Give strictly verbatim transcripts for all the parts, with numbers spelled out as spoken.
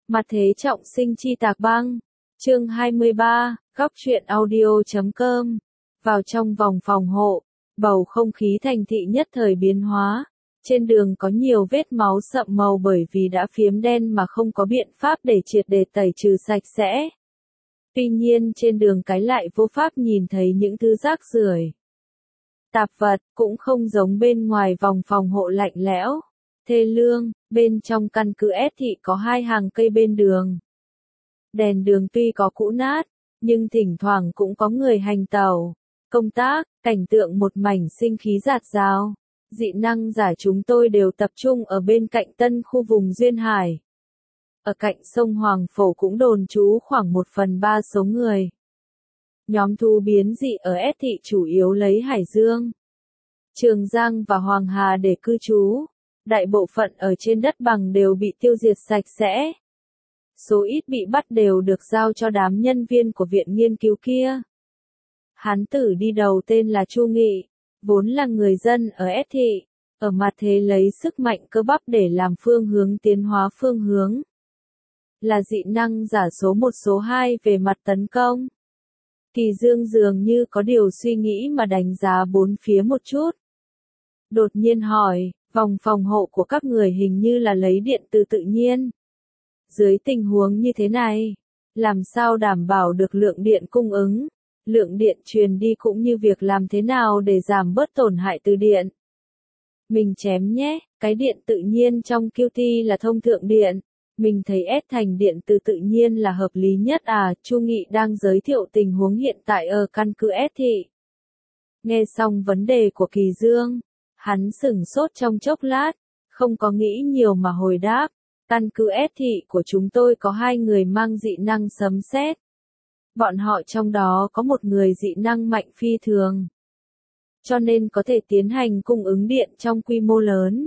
Mặt thế trọng sinh chi tạc băng. Chương hai mươi ba, góc truyện audio chấm com. Vào trong vòng phòng hộ, bầu không khí thành thị nhất thời biến hóa. Trên đường có nhiều vết máu sậm màu bởi vì đã phiếm đen mà không có biện pháp để triệt để tẩy trừ sạch sẽ. Tuy nhiên trên đường cái lại vô pháp nhìn thấy những thứ rác rưởi, tạp vật, cũng không giống bên ngoài vòng phòng hộ lạnh lẽo, thê lương. Bên trong căn cứ S thị có hai hàng cây bên đường. Đèn đường tuy có cũ nát, nhưng thỉnh thoảng cũng có người hành tàu, công tác, cảnh tượng một mảnh sinh khí rạt rào. Dị năng giả chúng tôi đều tập trung ở bên cạnh tân khu vùng Duyên Hải. Ở cạnh sông Hoàng Phổ cũng đồn trú khoảng một phần ba số người. Nhóm thú biến dị ở S thị chủ yếu lấy Hải Dương, Trường Giang và Hoàng Hà để cư trú. Đại bộ phận ở trên đất bằng đều bị tiêu diệt sạch sẽ. Số ít bị bắt đều được giao cho đám nhân viên của viện nghiên cứu kia. Hán tử đi đầu tên là Chu Nghị, vốn là người dân ở S thị, ở mặt thế lấy sức mạnh cơ bắp để làm phương hướng tiến hóa phương hướng. Là dị năng giả số một số hai về mặt tấn công. Kỳ Dương dường như có điều suy nghĩ mà đánh giá bốn phía một chút. Đột nhiên hỏi, vòng phòng hộ của các người hình như là lấy điện từ tự nhiên. Dưới tình huống như thế này, làm sao đảm bảo được lượng điện cung ứng, lượng điện truyền đi cũng như việc làm thế nào để giảm bớt tổn hại từ điện. Mình chém nhé, cái điện tự nhiên trong Q T là thông thượng điện. Mình thấy S thành điện từ tự nhiên là hợp lý nhất à, Chu Nghị đang giới thiệu tình huống hiện tại ở căn cứ S thị. Nghe xong vấn đề của Kỳ Dương, hắn sửng sốt trong chốc lát, không có nghĩ nhiều mà hồi đáp, căn cứ S thị của chúng tôi có hai người mang dị năng sấm sét. Bọn họ trong đó có một người dị năng mạnh phi thường, cho nên có thể tiến hành cung ứng điện trong quy mô lớn.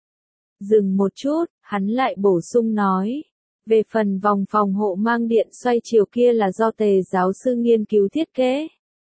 Dừng một chút, hắn lại bổ sung nói, về phần vòng phòng hộ mang điện xoay chiều kia là do Tề giáo sư nghiên cứu thiết kế.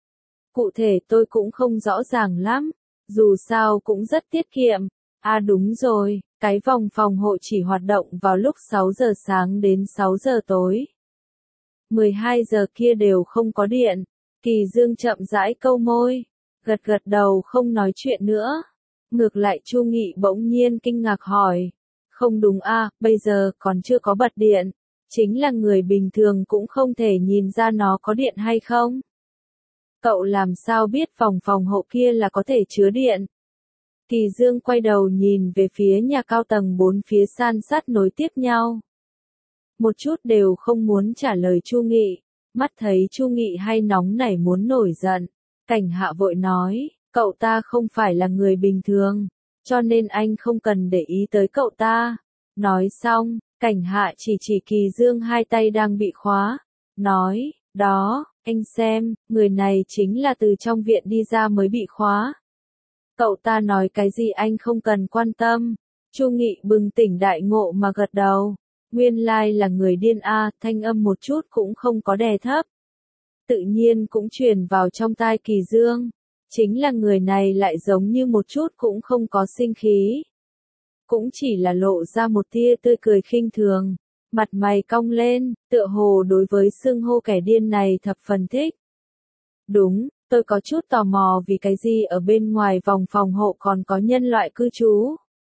Cụ thể tôi cũng không rõ ràng lắm, dù sao cũng rất tiết kiệm. À đúng rồi, cái vòng phòng hộ chỉ hoạt động vào lúc sáu giờ sáng đến sáu giờ tối. mười hai giờ kia đều không có điện. Kỳ Dương chậm rãi câu môi, gật gật đầu không nói chuyện nữa. Ngược lại Chu Nghị bỗng nhiên kinh ngạc hỏi, không đúng à, bây giờ còn chưa có bật điện, chính là người bình thường cũng không thể nhìn ra nó có điện hay không. Cậu làm sao biết vòng phòng hộ kia là có thể chứa điện? Kỳ Dương quay đầu nhìn về phía nhà cao tầng bốn phía san sát nối tiếp nhau. Một chút đều không muốn trả lời Chu Nghị, mắt thấy Chu Nghị hay nóng nảy muốn nổi giận. Cảnh Hạ vội nói, cậu ta không phải là người bình thường, cho nên anh không cần để ý tới cậu ta. Nói xong, Cảnh Hạ chỉ chỉ Kỳ Dương hai tay đang bị khóa, nói, đó, anh xem, người này chính là từ trong viện đi ra mới bị khóa. Cậu ta nói cái gì anh không cần quan tâm. Chu Nghị bừng tỉnh đại ngộ mà gật đầu. Nguyên lai là người điên a, thanh âm một chút cũng không có đè thấp. Tự nhiên cũng truyền vào trong tai Kỳ Dương. Chính là người này lại giống như một chút cũng không có sinh khí. Cũng chỉ là lộ ra một tia tươi cười khinh thường. Mặt mày cong lên, tựa hồ đối với xưng hô kẻ điên này thập phần thích. Đúng, tôi có chút tò mò vì cái gì ở bên ngoài vòng phòng hộ còn có nhân loại cư trú.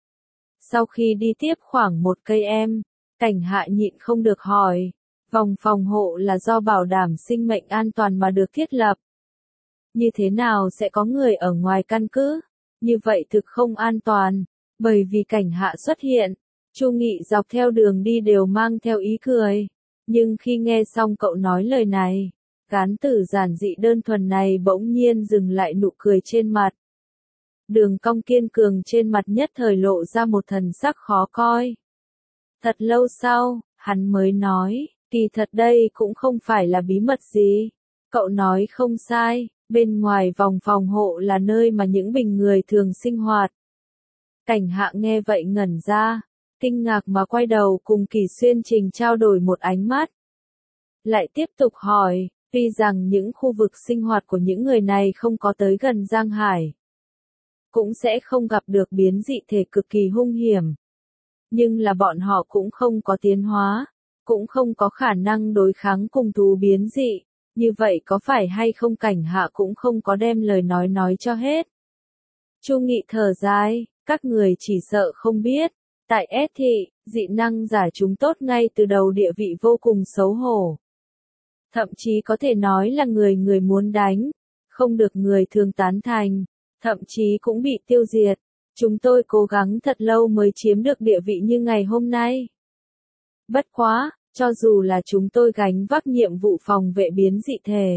Sau khi đi tiếp khoảng một cây em, Cảnh Hạ nhịn không được hỏi, vòng phòng hộ là do bảo đảm sinh mệnh an toàn mà được thiết lập. Như thế nào sẽ có người ở ngoài căn cứ? Như vậy thực không an toàn, bởi vì Cảnh Hạ xuất hiện. Chu Nghị dọc theo đường đi đều mang theo ý cười, nhưng khi nghe xong cậu nói lời này, Gán tử giản dị đơn thuần này bỗng nhiên dừng lại nụ cười trên mặt. Đường cong kiên cường trên mặt nhất thời lộ ra một thần sắc khó coi. Thật lâu sau, hắn mới nói, kỳ thật đây cũng không phải là bí mật gì. Cậu nói không sai, bên ngoài vòng phòng hộ là nơi mà những bình người thường sinh hoạt. Cảnh Hạ nghe vậy ngẩn ra, kinh ngạc mà quay đầu cùng Kỳ Xuyên Trình trao đổi một ánh mắt. Lại tiếp tục hỏi, tuy rằng những khu vực sinh hoạt của những người này không có tới gần Giang Hải, cũng sẽ không gặp được biến dị thể cực kỳ hung hiểm. Nhưng là bọn họ cũng không có tiến hóa, cũng không có khả năng đối kháng cùng thú biến dị, như vậy có phải hay không Cảnh Hạ cũng không có đem lời nói nói cho hết. Chu Nghị thở dài, các người chỉ sợ không biết, tại S thị, dị năng giả chúng tốt ngay từ đầu địa vị vô cùng xấu hổ. Thậm chí có thể nói là người người muốn đánh, không được người thường tán thành, thậm chí cũng bị tiêu diệt. Chúng tôi cố gắng thật lâu mới chiếm được địa vị như ngày hôm nay. Bất quá, cho dù là chúng tôi gánh vác nhiệm vụ phòng vệ biến dị thể,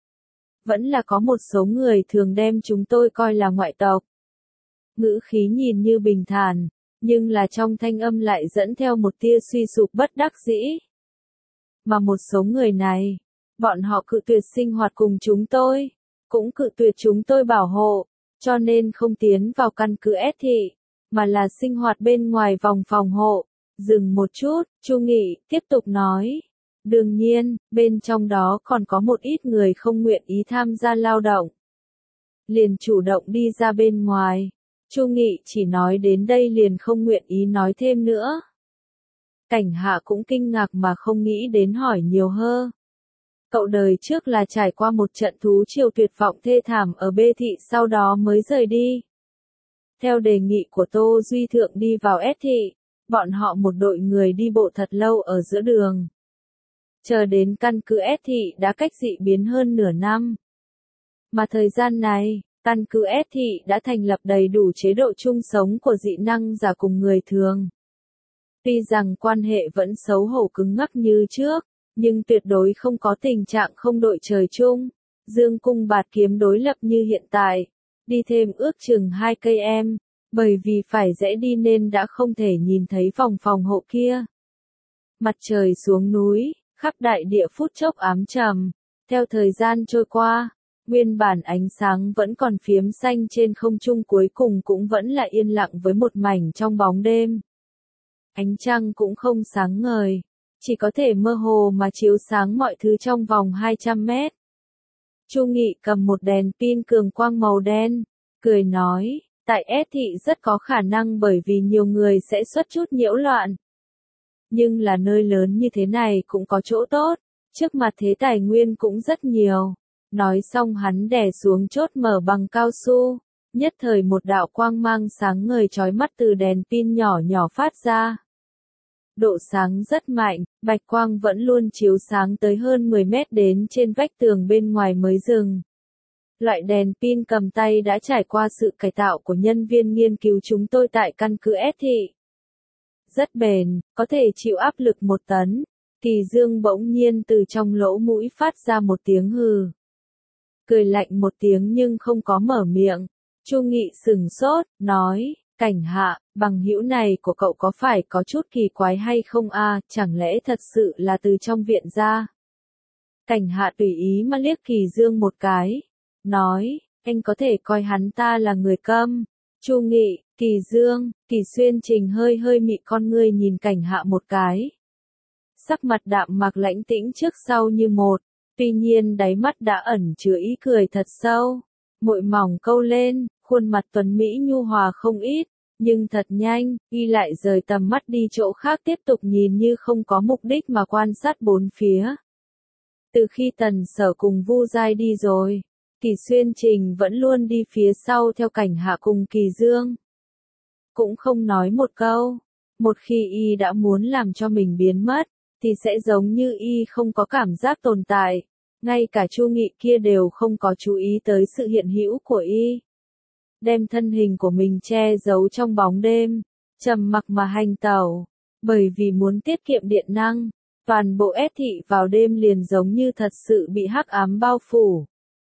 vẫn là có một số người thường đem chúng tôi coi là ngoại tộc. Ngữ khí nhìn như bình thản, nhưng là trong thanh âm lại dẫn theo một tia suy sụp bất đắc dĩ. Mà một số người này, bọn họ cự tuyệt sinh hoạt cùng chúng tôi, cũng cự tuyệt chúng tôi bảo hộ, cho nên không tiến vào căn cứ S thị, mà là sinh hoạt bên ngoài vòng phòng hộ. Dừng một chút, Chu Nghị tiếp tục nói. Đương nhiên, bên trong đó còn có một ít người không nguyện ý tham gia lao động. Liền chủ động đi ra bên ngoài. Chu Nghị chỉ nói đến đây liền không nguyện ý nói thêm nữa. Cảnh Hạ cũng kinh ngạc mà không nghĩ đến hỏi nhiều hơn. Cậu đời trước là trải qua một trận thú triều tuyệt vọng thê thảm ở B thị sau đó mới rời đi. Theo đề nghị của Tô Duy Thượng đi vào S thị, bọn họ một đội người đi bộ thật lâu ở giữa đường. Chờ đến căn cứ S thị đã cách dị biến hơn nửa năm. Mà thời gian này, căn cứ S thị đã thành lập đầy đủ chế độ chung sống của dị năng giả cùng người thường. Tuy rằng quan hệ vẫn xấu hổ cứng ngắc như trước, nhưng tuyệt đối không có tình trạng không đội trời chung, dương cung bạt kiếm đối lập như hiện tại, đi thêm ước chừng hai cây em, bởi vì phải dễ đi nên đã không thể nhìn thấy vòng phòng hộ kia. Mặt trời xuống núi, khắp đại địa phút chốc ám trầm, theo thời gian trôi qua, nguyên bản ánh sáng vẫn còn phiếm xanh trên không trung cuối cùng cũng vẫn là yên lặng với một mảnh trong bóng đêm. Ánh trăng cũng không sáng ngời, chỉ có thể mơ hồ mà chiếu sáng mọi thứ trong vòng hai trăm mét. Chu Nghị cầm một đèn pin cường quang màu đen, cười nói, tại S thị rất có khả năng bởi vì nhiều người sẽ xuất chút nhiễu loạn. Nhưng là nơi lớn như thế này cũng có chỗ tốt, trước mặt thế tài nguyên cũng rất nhiều. Nói xong hắn đè xuống chốt mở bằng cao su, nhất thời một đạo quang mang sáng ngời chói mắt từ đèn pin nhỏ nhỏ phát ra. Độ sáng rất mạnh, bạch quang vẫn luôn chiếu sáng tới hơn mười mét đến trên vách tường bên ngoài mới dừng. Loại đèn pin cầm tay đã trải qua sự cải tạo của nhân viên nghiên cứu chúng tôi tại căn cứ S thị. Rất bền, có thể chịu áp lực một tấn. Kỳ Dương bỗng nhiên từ trong lỗ mũi phát ra một tiếng hừ. Cười lạnh một tiếng nhưng không có mở miệng. Chu Nghị sừng sốt, nói, Cảnh Hạ, bằng hữu này của cậu có phải có chút kỳ quái hay không a? Chẳng lẽ thật sự là từ trong viện ra? Cảnh Hạ tùy ý mà liếc Kỳ Dương một cái, nói, anh có thể coi hắn ta là người câm. Chu Nghị, Kỳ Dương, Kỳ Xuyên Trình hơi hơi mị con ngươi nhìn Cảnh Hạ một cái. Sắc mặt đạm mạc lãnh tĩnh trước sau như một, tuy nhiên đáy mắt đã ẩn chứa ý cười thật sâu. Môi mỏng câu lên, khuôn mặt tuấn mỹ nhu hòa không ít, nhưng thật nhanh, y lại rời tầm mắt đi chỗ khác tiếp tục nhìn như không có mục đích mà quan sát bốn phía. Từ khi Tần Sở cùng Vu Giai đi rồi, Kỳ Xuyên Trình vẫn luôn đi phía sau theo Cảnh Hạ cùng Kỳ Dương. Cũng không nói một câu, một khi y đã muốn làm cho mình biến mất, thì sẽ giống như y không có cảm giác tồn tại, ngay cả Chu Nghị kia đều không có chú ý tới sự hiện hữu của y. Đem thân hình của mình che giấu trong bóng đêm, trầm mặc mà hành tẩu, bởi vì muốn tiết kiệm điện năng, toàn bộ S thị vào đêm liền giống như thật sự bị hắc ám bao phủ.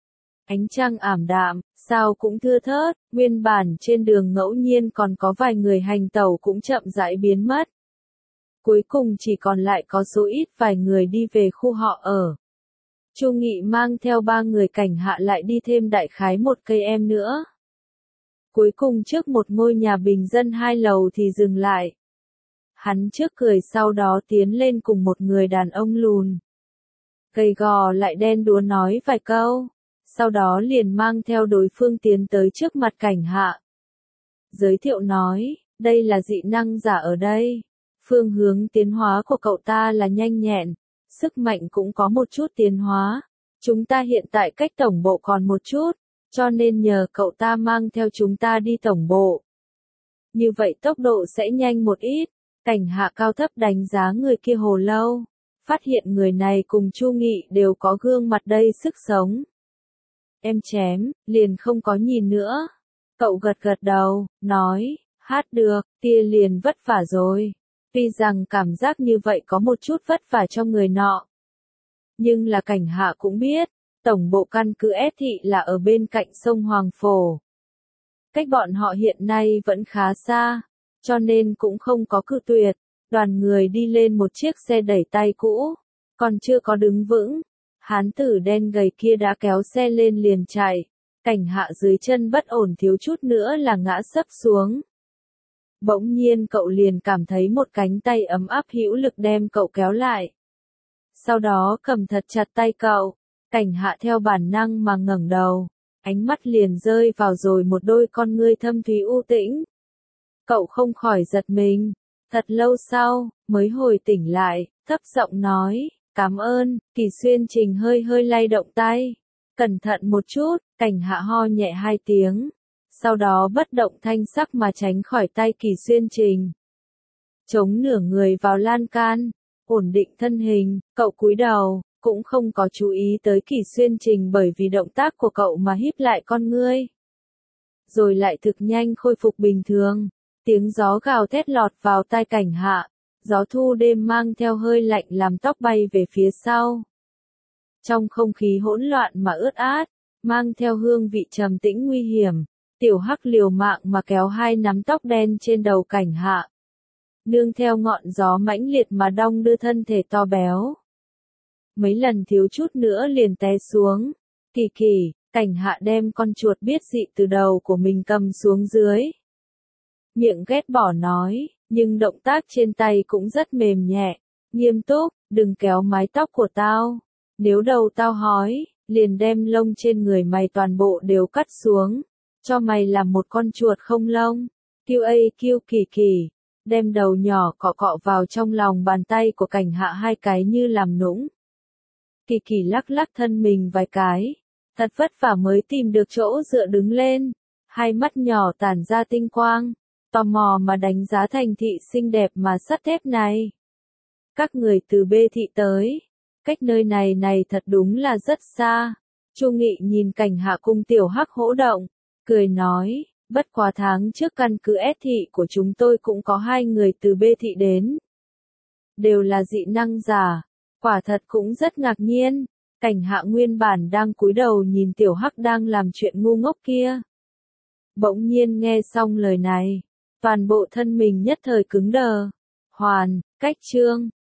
Ánh trăng ảm đạm, sao cũng thưa thớt, nguyên bản trên đường ngẫu nhiên còn có vài người hành tẩu cũng chậm rãi biến mất. Cuối cùng chỉ còn lại có số ít vài người đi về khu họ ở. Chu Nghị mang theo ba người Cảnh Hạ lại đi thêm đại khái một cây em nữa. Cuối cùng trước một ngôi nhà bình dân hai lầu thì dừng lại. Hắn trước cười sau đó tiến lên cùng một người đàn ông lùn. Gầy gò lại đen đúa nói vài câu, sau đó liền mang theo đối phương tiến tới trước mặt Cảnh Hạ. Giới thiệu nói, đây là dị năng giả ở đây. Phương hướng tiến hóa của cậu ta là nhanh nhẹn, sức mạnh cũng có một chút tiến hóa. Chúng ta hiện tại cách tổng bộ còn một chút, cho nên nhờ cậu ta mang theo chúng ta đi tổng bộ. Như vậy tốc độ sẽ nhanh một ít. Cảnh Hạ cao thấp đánh giá người kia hồ lâu, phát hiện người này cùng Chu Nghị đều có gương mặt đầy sức sống. Em chém, liền không có nhìn nữa. Cậu gật gật đầu, nói, hát được, tia liền vất vả rồi. Tuy rằng cảm giác như vậy có một chút vất vả cho người nọ. Nhưng là Cảnh Hạ cũng biết, tổng bộ căn cứ S thị là ở bên cạnh sông Hoàng Phổ. Cách bọn họ hiện nay vẫn khá xa, cho nên cũng không có cự tuyệt. Đoàn người đi lên một chiếc xe đẩy tay cũ, còn chưa có đứng vững. Hán tử đen gầy kia đã kéo xe lên liền chạy. Cảnh Hạ dưới chân bất ổn thiếu chút nữa là ngã sấp xuống. Bỗng nhiên cậu liền cảm thấy một cánh tay ấm áp hữu lực đem cậu kéo lại. Sau đó cầm thật chặt tay cậu. Cảnh Hạ theo bản năng mà ngẩng đầu, ánh mắt liền rơi vào rồi một đôi con ngươi thâm thúy u tĩnh. Cậu không khỏi giật mình, thật lâu sau, mới hồi tỉnh lại, thấp giọng nói, cảm ơn. Kỳ Xuyên Trình hơi hơi lay động tay, cẩn thận một chút. Cảnh Hạ ho nhẹ hai tiếng, sau đó bất động thanh sắc mà tránh khỏi tay Kỳ Xuyên Trình. Chống nửa người vào lan can, ổn định thân hình, cậu cúi đầu, cũng không có chú ý tới Kỳ Xuyên Trình bởi vì động tác của cậu mà híp lại con ngươi. Rồi lại thực nhanh khôi phục bình thường, tiếng gió gào thét lọt vào tai Cảnh Hạ, gió thu đêm mang theo hơi lạnh làm tóc bay về phía sau. Trong không khí hỗn loạn mà ướt át, mang theo hương vị trầm tĩnh nguy hiểm, Tiểu Hắc liều mạng mà kéo hai nắm tóc đen trên đầu Cảnh Hạ. Nương theo ngọn gió mãnh liệt mà đong đưa thân thể to béo. Mấy lần thiếu chút nữa liền té xuống. Kỳ kỳ, Cảnh Hạ đem con chuột biết dị từ đầu của mình cầm xuống dưới. Miệng ghét bỏ nói, nhưng động tác trên tay cũng rất mềm nhẹ, nghiêm túc, đừng kéo mái tóc của tao. Nếu đầu tao hói, liền đem lông trên người mày toàn bộ đều cắt xuống, cho mày làm một con chuột không lông. Kêu a kêu Kỳ kỳ, đem đầu nhỏ cọ cọ vào trong lòng bàn tay của Cảnh Hạ hai cái như làm nũng. Kỳ kỳ lắc lắc thân mình vài cái, thật vất vả mới tìm được chỗ dựa đứng lên, hai mắt nhỏ tản ra tinh quang, tò mò mà đánh giá thành thị xinh đẹp mà sắt thép này. Các người từ B thị tới, cách nơi này này thật đúng là rất xa. Chu Nghị nhìn Cảnh Hạ cùng Tiểu Hắc hỗ động, cười nói, bất quá tháng trước căn cứ S thị của chúng tôi cũng có hai người từ B thị đến. Đều là dị năng giả, quả thật cũng rất ngạc nhiên. Cảnh Hạ nguyên bản đang cúi đầu nhìn Tiểu Hắc đang làm chuyện ngu ngốc kia. Bỗng nhiên nghe xong lời này, toàn bộ thân mình nhất thời cứng đờ. Hoàn, cách chương.